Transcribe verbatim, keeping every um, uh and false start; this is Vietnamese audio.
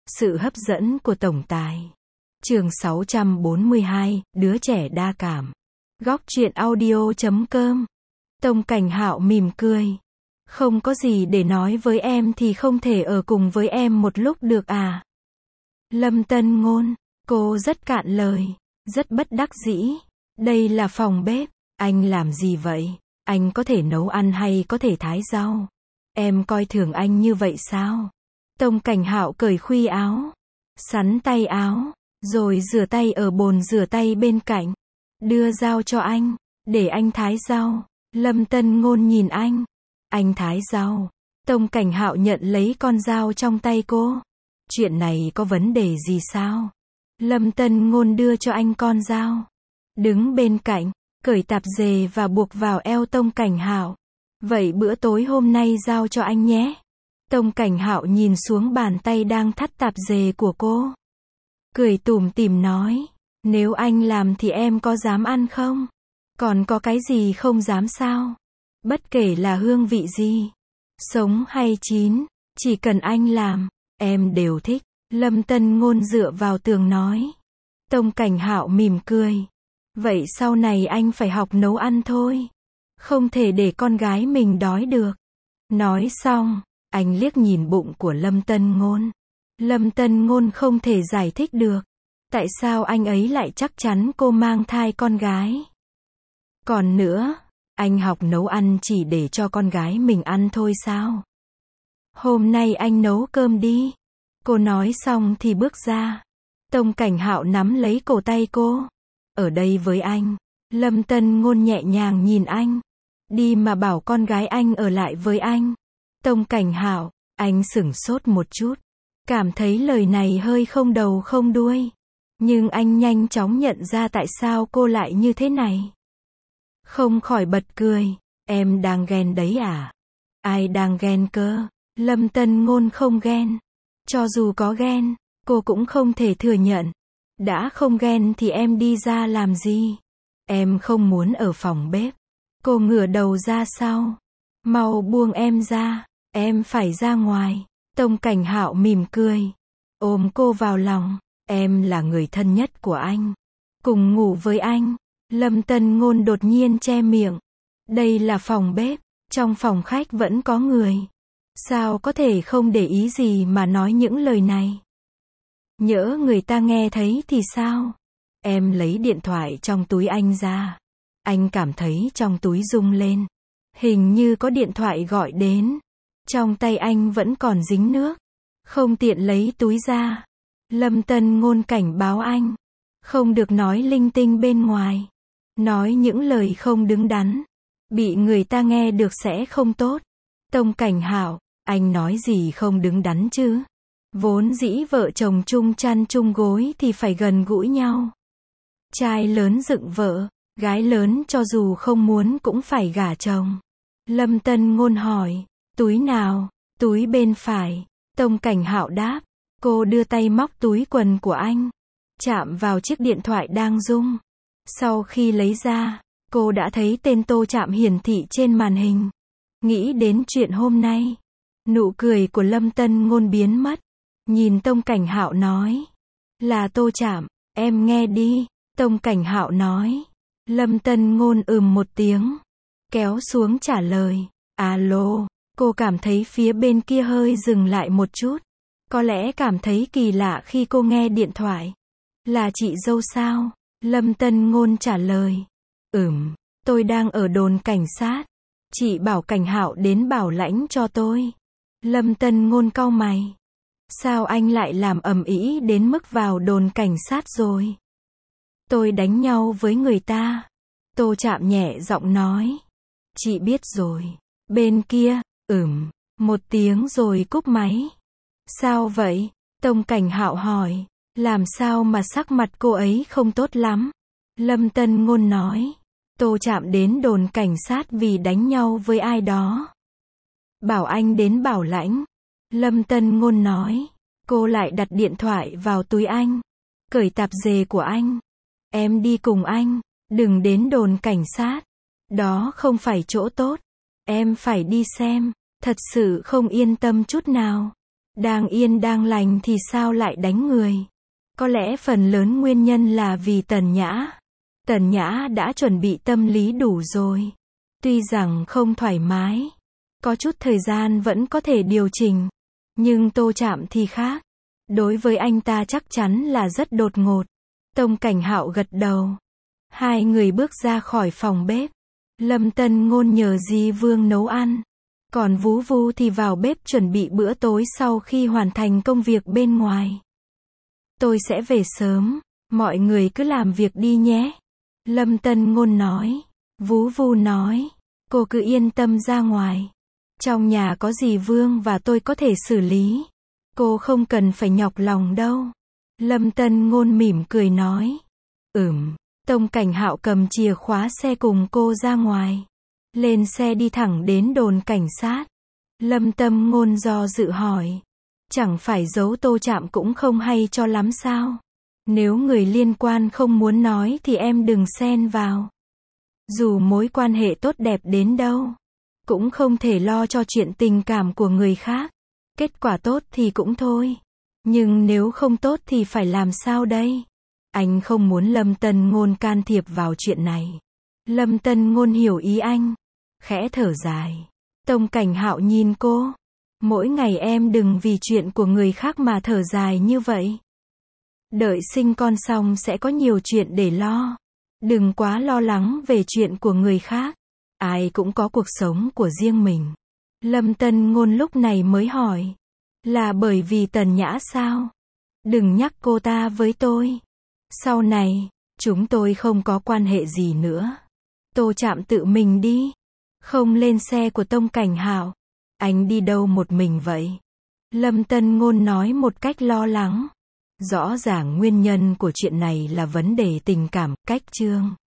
Sự hấp dẫn của tổng tài. Chương sáu trăm bốn mươi hai, đứa trẻ đa cảm. Góc truyện audio chấm com. Tông Cảnh Hạo mỉm cười. Không có gì để nói với em thì không thể ở cùng với em một lúc được à? Lâm Tân Ngôn, cô rất cạn lời, rất bất đắc dĩ. Đây là phòng bếp, anh làm gì vậy? Anh có thể nấu ăn hay có thể thái rau? Em coi thường anh như vậy sao? Tông Cảnh Hạo cởi khuy áo, sắn tay áo, rồi rửa tay ở bồn rửa tay bên cạnh. Đưa dao cho anh, để anh thái rau. Lâm Tân Ngôn nhìn anh. Anh thái rau. Tông Cảnh Hạo nhận lấy con dao trong tay cô. Chuyện này có vấn đề gì sao? Lâm Tân Ngôn đưa cho anh con dao. Đứng bên cạnh, cởi tạp dề và buộc vào eo Tông Cảnh Hạo. Vậy bữa tối hôm nay giao cho anh nhé. Tông Cảnh Hạo nhìn xuống bàn tay đang thắt tạp dề của cô. Cười tủm tỉm nói. Nếu anh làm thì em có dám ăn không? Còn có cái gì không dám sao? Bất kể là hương vị gì, sống hay chín, chỉ cần anh làm, em đều thích. Lâm Tân Ngôn dựa vào tường nói. Tông Cảnh Hạo mỉm cười. Vậy sau này anh phải học nấu ăn thôi. Không thể để con gái mình đói được. Nói xong, anh liếc nhìn bụng của Lâm Tân Ngôn. Lâm Tân Ngôn không thể giải thích được. Tại sao anh ấy lại chắc chắn cô mang thai con gái? Còn nữa, anh học nấu ăn chỉ để cho con gái mình ăn thôi sao? Hôm nay anh nấu cơm đi. Cô nói xong thì bước ra. Tông Cảnh Hạo nắm lấy cổ tay cô. Ở đây với anh. Lâm Tân Ngôn nhẹ nhàng nhìn anh. Đi mà bảo con gái anh ở lại với anh. Tông Cảnh Hạo, anh sửng sốt một chút. Cảm thấy lời này hơi không đầu không đuôi. Nhưng anh nhanh chóng nhận ra tại sao cô lại như thế này. Không khỏi bật cười. Em đang ghen đấy à? Ai đang ghen cơ? Lâm Tân Ngôn không ghen. Cho dù có ghen, cô cũng không thể thừa nhận. Đã không ghen thì em đi ra làm gì? Em không muốn ở phòng bếp. Cô ngửa đầu ra sau. Mau buông em ra. Em phải ra ngoài. Tông Cảnh Hạo mỉm cười. Ôm cô vào lòng. Em là người thân nhất của anh. Cùng ngủ với anh. Lâm Tân Ngôn đột nhiên che miệng. Đây là phòng bếp. Trong phòng khách vẫn có người. Sao có thể không để ý gì mà nói những lời này? Nhỡ người ta nghe thấy thì sao? Em lấy điện thoại trong túi anh ra. Anh cảm thấy trong túi rung lên. Hình như có điện thoại gọi đến. Trong tay anh vẫn còn dính nước. Không tiện lấy túi ra. Lâm Tân Ngôn cảnh báo anh. Không được nói linh tinh bên ngoài. Nói những lời không đứng đắn. Bị người ta nghe được sẽ không tốt. Tông Cảnh Hạo, anh nói gì không đứng đắn chứ? Vốn dĩ vợ chồng chung chăn chung gối thì phải gần gũi nhau. Trai lớn dựng vợ, gái lớn cho dù không muốn cũng phải gả chồng. Lâm Tân Ngôn hỏi, túi nào? Túi bên phải. Tông Cảnh Hạo đáp. Cô đưa tay móc túi quần của anh. Chạm vào chiếc điện thoại đang rung. Sau khi lấy ra, cô đã thấy tên Tô Trạm hiển thị trên màn hình. Nghĩ đến chuyện hôm nay. Nụ cười của Lâm Tân Ngôn biến mất. Nhìn Tông Cảnh Hạo nói. Là Tô Trạm, em nghe đi. Tông Cảnh Hạo nói. Lâm Tân Ngôn ừm một tiếng. Kéo xuống trả lời. Alo, cô cảm thấy phía bên kia hơi dừng lại một chút. Có lẽ cảm thấy kỳ lạ khi cô nghe điện thoại. Là chị dâu sao? Lâm Tân Ngôn trả lời. Ừm, tôi đang ở đồn cảnh sát. Chị bảo Cảnh Hạo đến bảo lãnh cho tôi. Lâm Tân Ngôn cau mày. Sao anh lại làm ầm ĩ đến mức vào đồn cảnh sát rồi? Tôi đánh nhau với người ta. Tô Trạm nhẹ giọng nói. Chị biết rồi. Bên kia, ừm, một tiếng rồi cúp máy. Sao vậy? Tông Cảnh Hạo hỏi. Làm sao mà sắc mặt cô ấy không tốt lắm? Lâm Tân Ngôn nói. Tô Trạm đến đồn cảnh sát vì đánh nhau với ai đó. Bảo anh đến bảo lãnh. Lâm Tân Ngôn nói. Cô lại đặt điện thoại vào túi anh. Cởi tạp dề của anh. Em đi cùng anh. Đừng đến đồn cảnh sát. Đó không phải chỗ tốt. Em phải đi xem. Thật sự không yên tâm chút nào. Đang yên đang lành thì sao lại đánh người? Có lẽ phần lớn nguyên nhân là vì Tần Nhã. Tần Nhã đã chuẩn bị tâm lý đủ rồi. Tuy rằng không thoải mái, có chút thời gian vẫn có thể điều chỉnh. Nhưng Tô Trạm thì khác. Đối với anh ta chắc chắn là rất đột ngột. Tông Cảnh Hạo gật đầu. Hai người bước ra khỏi phòng bếp. Lâm Tân Ngôn nhờ Di Vương nấu ăn. Còn Vú Vu thì vào bếp chuẩn bị bữa tối sau khi hoàn thành công việc bên ngoài. Tôi sẽ về sớm, mọi người cứ làm việc đi nhé. Lâm Tân Ngôn nói. Vú Vu nói. Cô cứ yên tâm ra ngoài. Trong nhà có Dì Vương và tôi có thể xử lý. Cô không cần phải nhọc lòng đâu. Lâm Tân Ngôn mỉm cười nói. Ừm. Tông Cảnh Hạo cầm chìa khóa xe cùng cô ra ngoài. Lên xe đi thẳng đến đồn cảnh sát. Lâm Tâm Ngôn do dự hỏi. Chẳng phải giấu Tô Trạm cũng không hay cho lắm sao? Nếu người liên quan không muốn nói thì em đừng xen vào. Dù mối quan hệ tốt đẹp đến đâu, cũng không thể lo cho chuyện tình cảm của người khác. Kết quả tốt thì cũng thôi. Nhưng nếu không tốt thì phải làm sao đây? Anh không muốn Lâm Tân Ngôn can thiệp vào chuyện này. Lâm Tân Ngôn hiểu ý anh. Khẽ thở dài. Tông Cảnh Hạo nhìn cô. Mỗi ngày em đừng vì chuyện của người khác mà thở dài như vậy. Đợi sinh con xong sẽ có nhiều chuyện để lo. Đừng quá lo lắng về chuyện của người khác. Ai cũng có cuộc sống của riêng mình. Lâm Tân Ngôn lúc này mới hỏi. Là bởi vì Tần Nhã sao? Đừng nhắc cô ta với tôi. Sau này, chúng tôi không có quan hệ gì nữa. Tô Trạm tự mình đi. Không lên xe của Tông Cảnh Hạo. Anh đi đâu một mình vậy? Lâm Tân Ngôn nói một cách lo lắng. Rõ ràng nguyên nhân của chuyện này là vấn đề tình cảm, cách chương.